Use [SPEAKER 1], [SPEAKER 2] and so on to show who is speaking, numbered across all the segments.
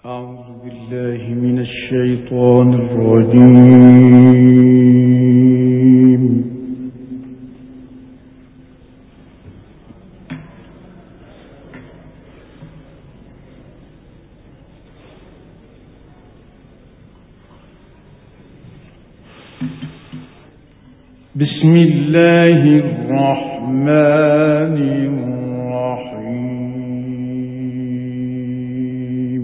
[SPEAKER 1] أعوذ بالله من الشيطان الرجيم. بسم الله الرحمن الرحيم.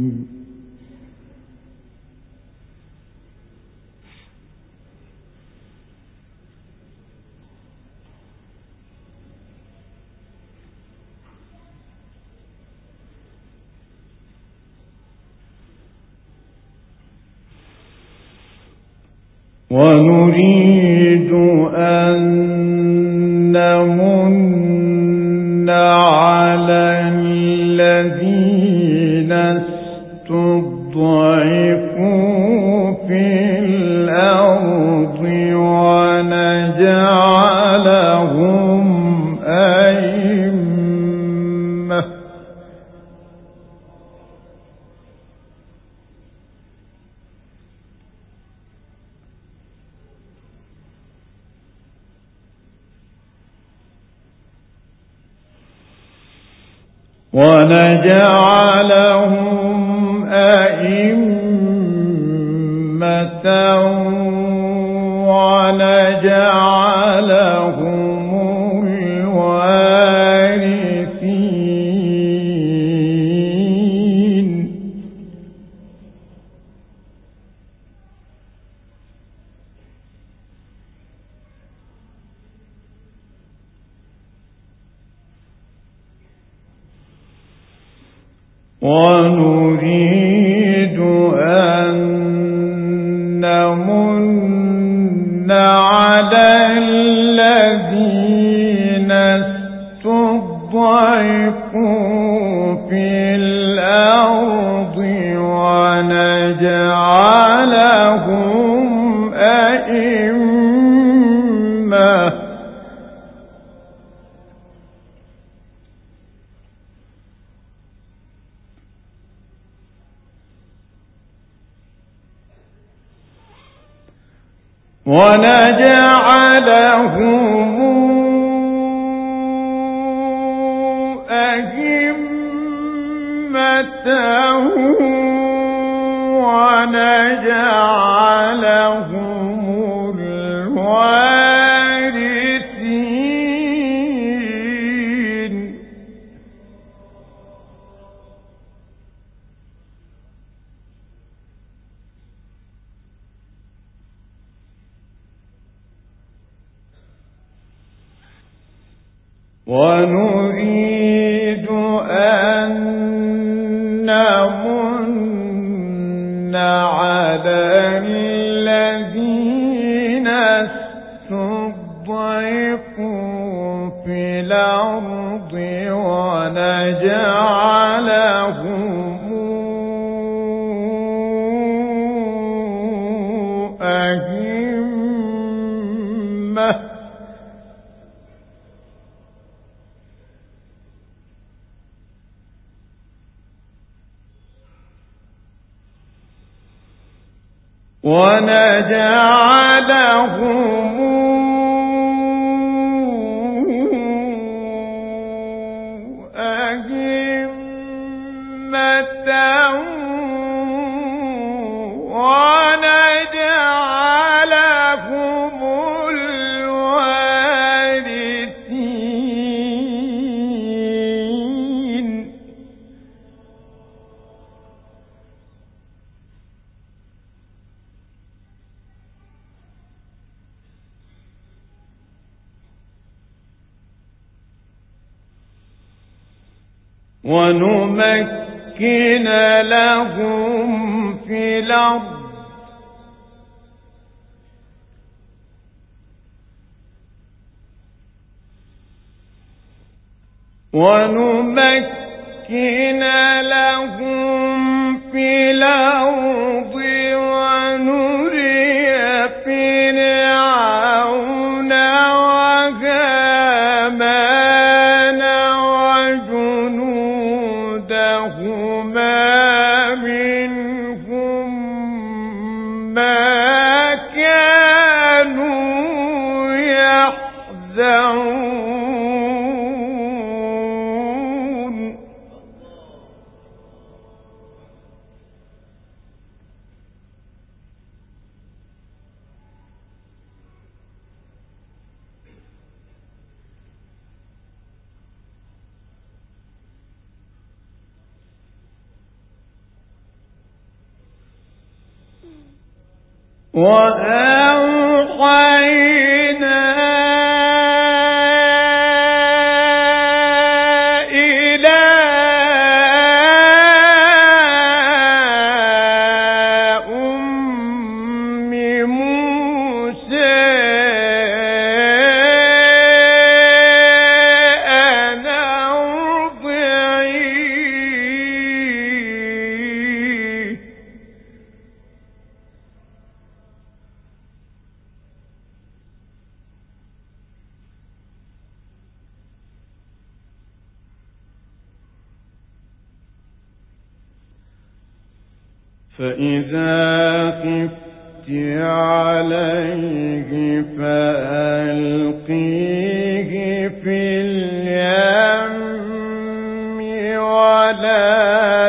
[SPEAKER 1] ونريد أن نمن على الذين استضعفوا في الأرض ونجعلهم أئمة ونجعلهم الوارثين. ونريد أن نمن على الذين استضعفوا في الأرض ونجعلهم أئمة ونجعلهم الوارثين. ونريد أن نمن على الذين استضعفوا في الأرض ونجعلهم أئمة ونجعلهم أئمة ونجعلهم الوارثين. ونمكن لهم في الأرض ونري فرعون وهامان وجنودهما من وأوحينا إلى أم موسى أن أرضعيه فإذا خفت عليه فألقيه في اليم ولا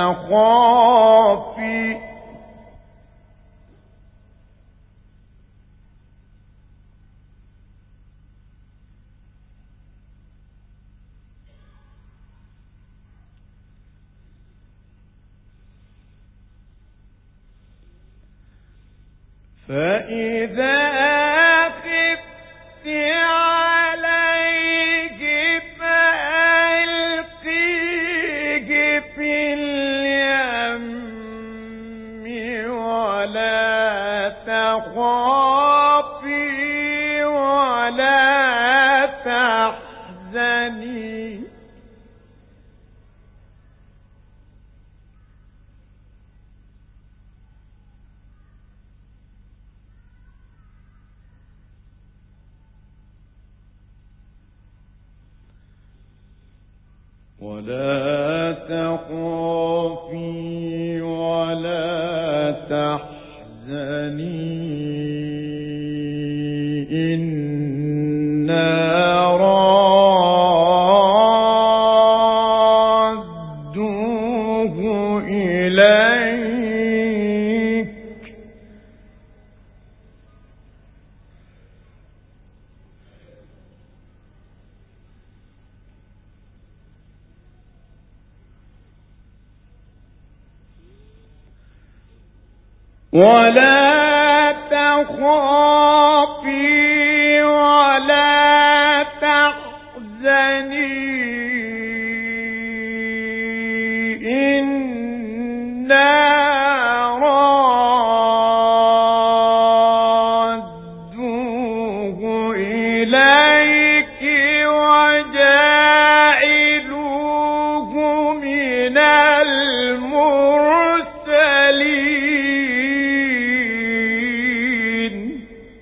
[SPEAKER 1] تخافي فإذا خفت عليه فألقيه في اليم ولا تخافي ولا تحزني ولا تخافي ولا تحزني إنا رادوه إليك ولا تخافي ولا تحزني إنا رادوه إليك وجاعلوه من المرسلين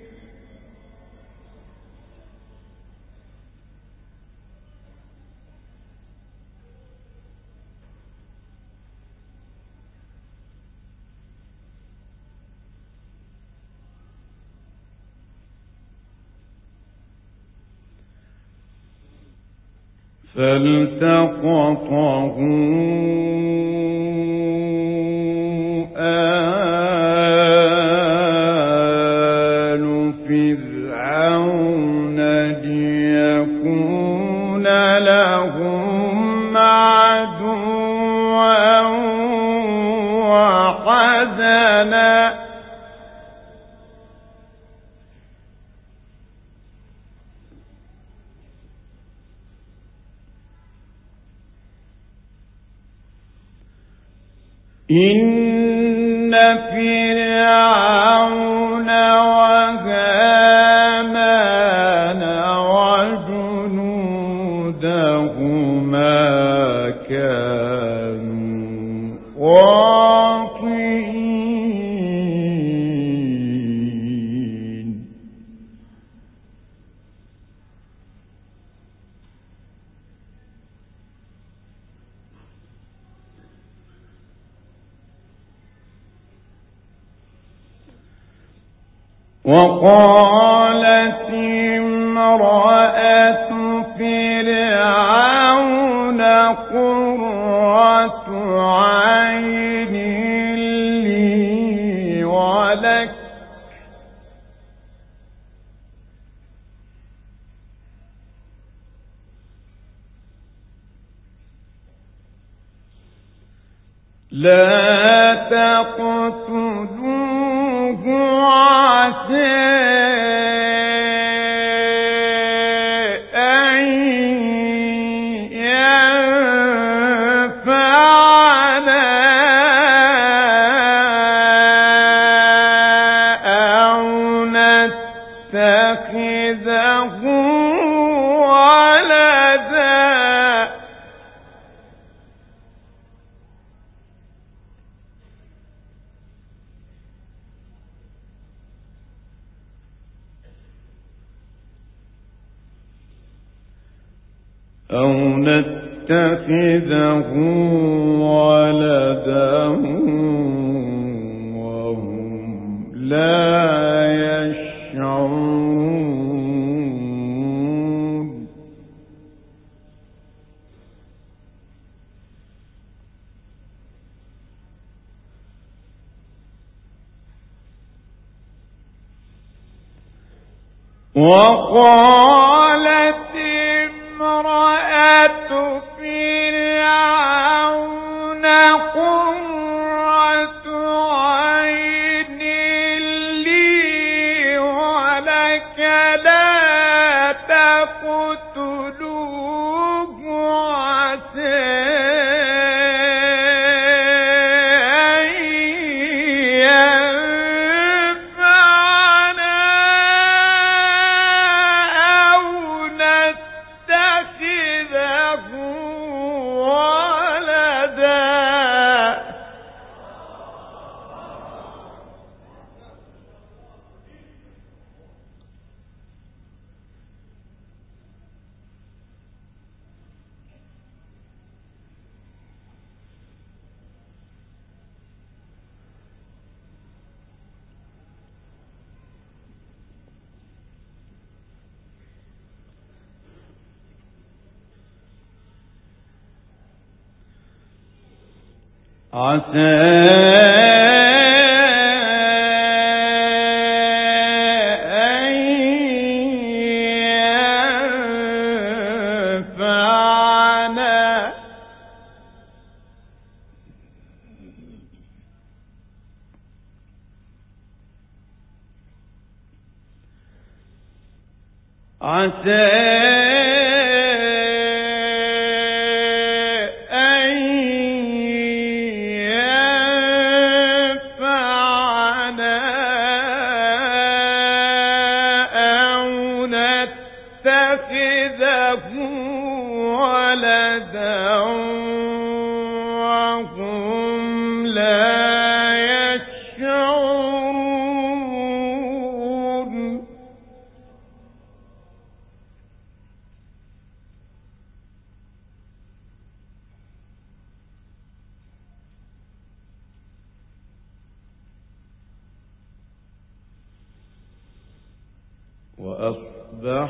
[SPEAKER 1] فالتقطه آل فرعون ليكون لهم عدوا وحزنا إن فرعون وهامان وجنودهما كانوا خاطئين وقالت امرأة فرعون قرة عين لي ولك لا تقتلوه أو نتخذه ولدا وهم لا يشعرون. وقالت امرأة فرعون قرة عين لي ولك لا تقتلوه عسى وأصبح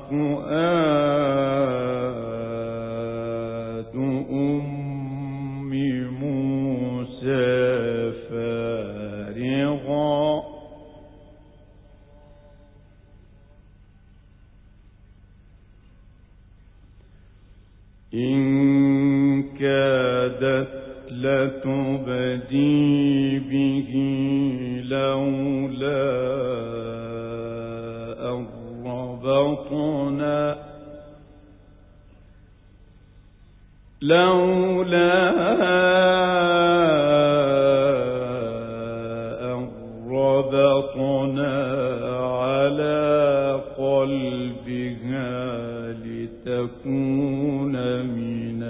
[SPEAKER 1] فؤاد أم موسى فارغا إن كادت لتبدي به لولا أن ربطنا على قلبها لتكون من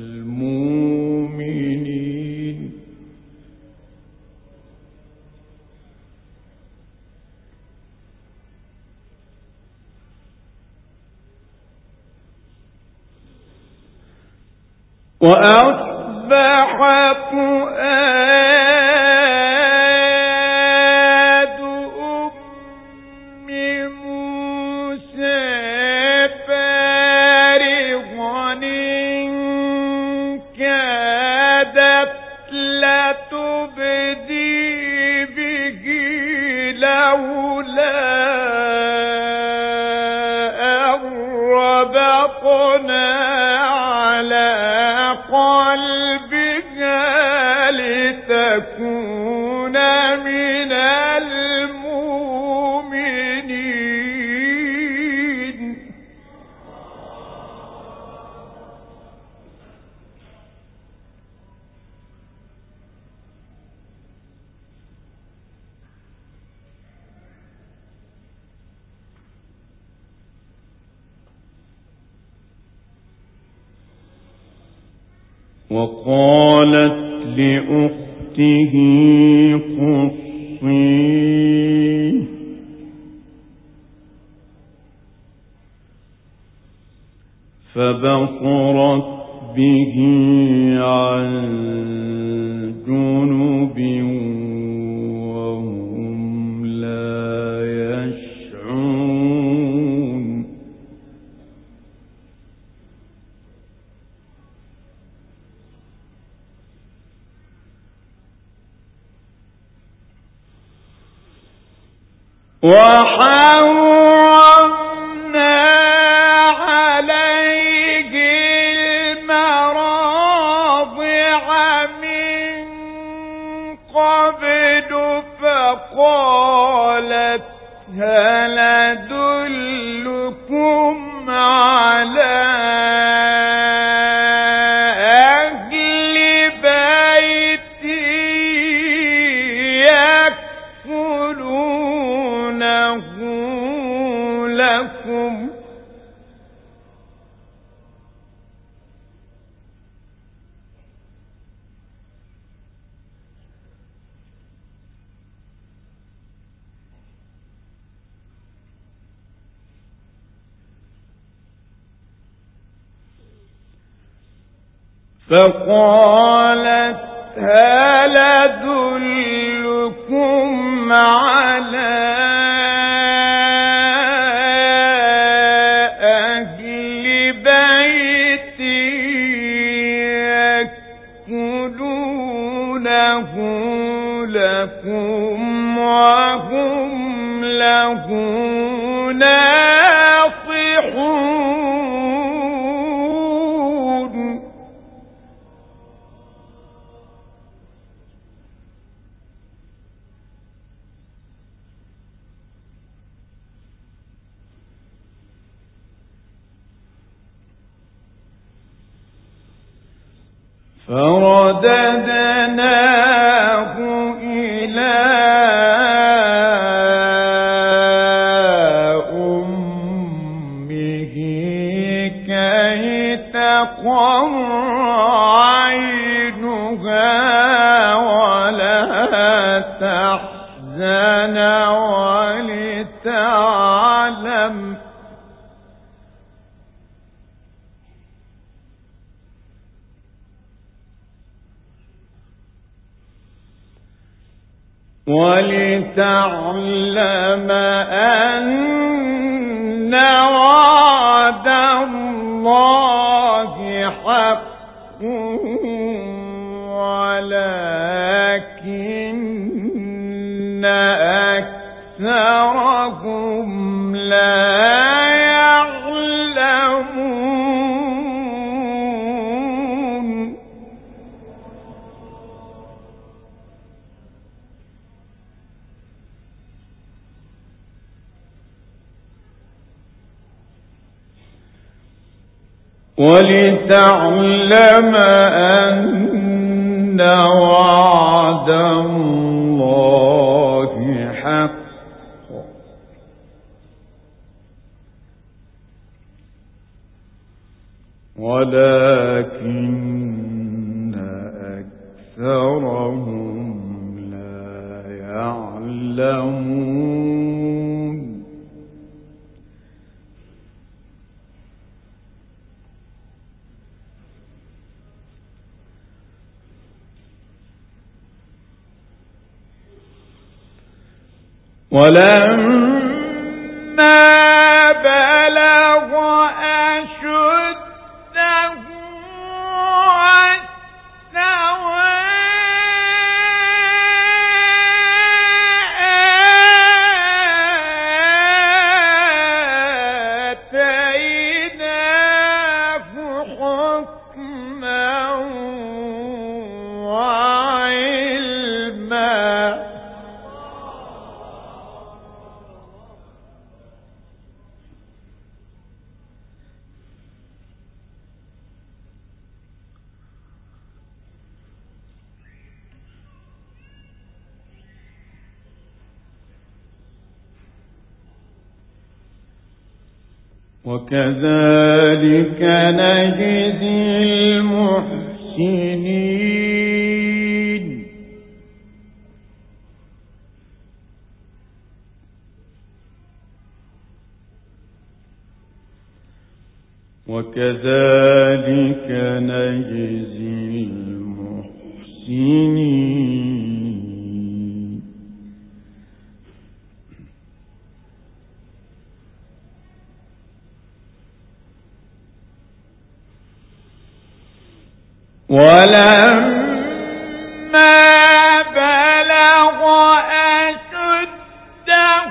[SPEAKER 1] المؤمنين. وأصبح فؤاد أم موسى فارغا إن كادت لتبدي به لولا أن ربطنا قلبها لتكون من المؤمنين. وقالت لأخته قصيه فبصرت به عن جنب وهم لا يشعرون وحرمنا عليه المراضع من قبل فقالت هل أدلكم على أهل بيت يأكلونه لكم فقالت هل أدلكم على أهل بيت يأكلونه لكم وهم له ناصحون فرددناه إلى أمه كي تقر عينها ولا تحزن ولتعلم أن وعد الله حق ولكن أكثرهم لا يعلمون ولتعلم أن وعد الله حق ولكن أكثرهم لا يعلمون ولما بلغ أشده واستوى آتيناه حكما وعلما وكذلك نجزي المحسنين وكذلك نجزي المحسنين ولما بلغ أشده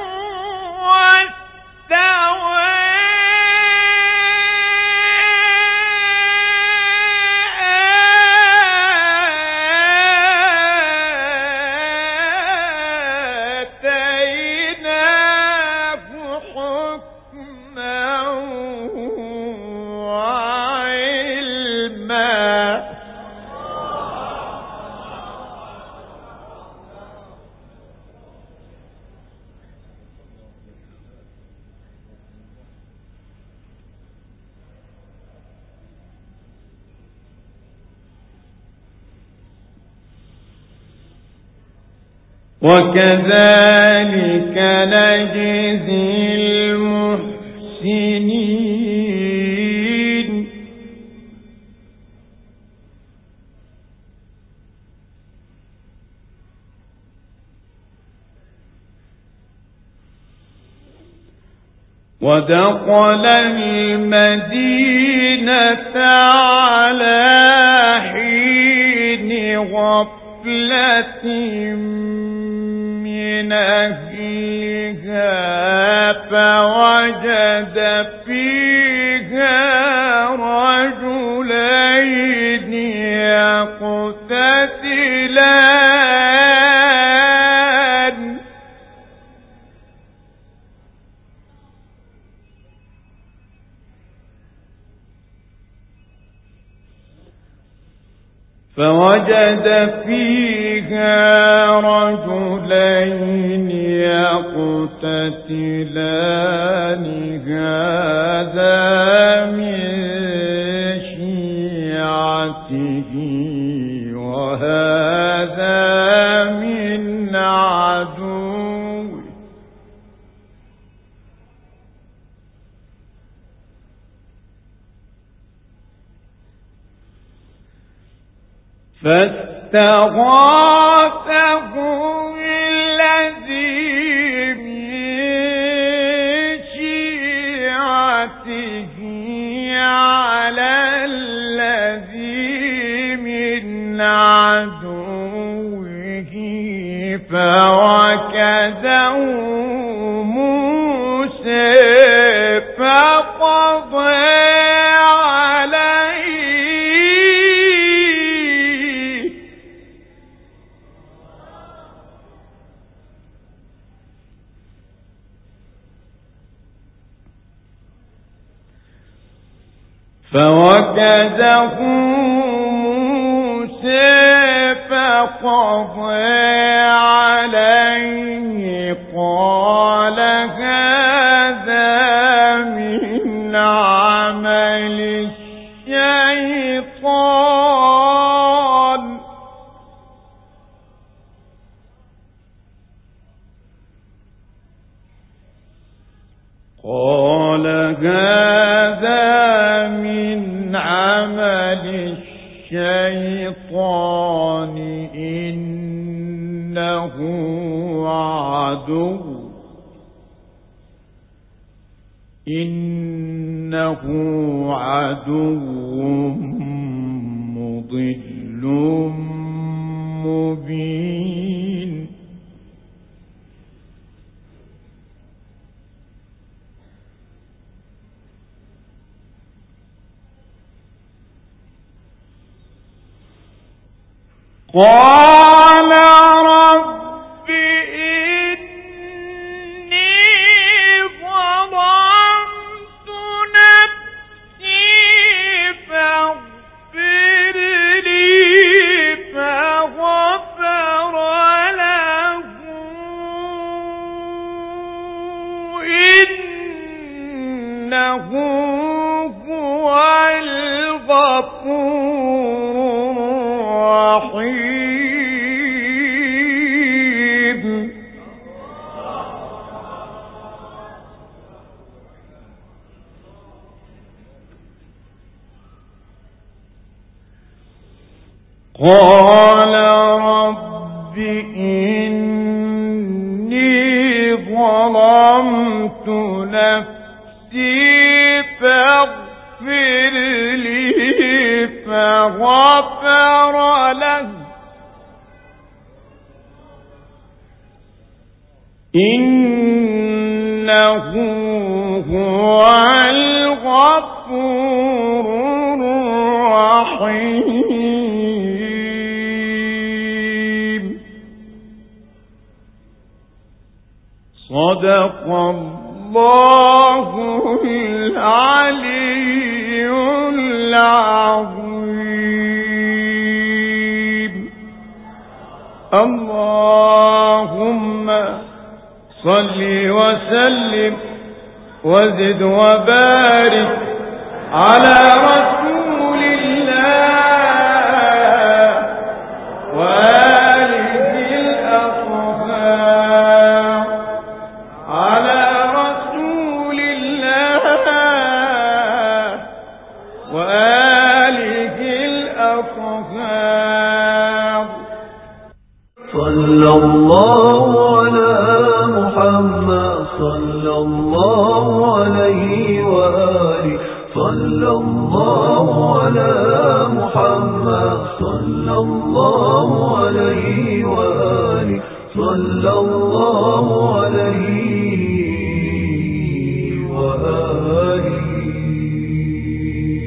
[SPEAKER 1] واستوى آتيناه حكما وعلما وكذلك نجزي المحسنين ودخل المدينة على حين غفلة من أهلها فوجد فيها رجلين يقتتلان يقتتلان هذا من شيعته وهذا من عدوه فاستغاثه الذي من شيعته على الذي من عدوه فوكزه موسى فقضى فوكزه موسى فقضى عليه قال هذا من عمل الشيطان قال هذا من عمل الشيطان إنه عدو مضل مبين قال رب إني ظلمت نفسي فاغفر لي فغفر له إنه هو الغفور الرحيم قال رب إني ظلمت نفسي فاغفر لي فغفر له إنه هو الغفور الرحيم. صدق الله العلي العظيم. اللهم صل وسلم وزد وبارك على رسول الله وآله الأطهار على رسول الله وآله الأطهار.
[SPEAKER 2] صلى الله على محمد صلى الله عليه وآله صلى الله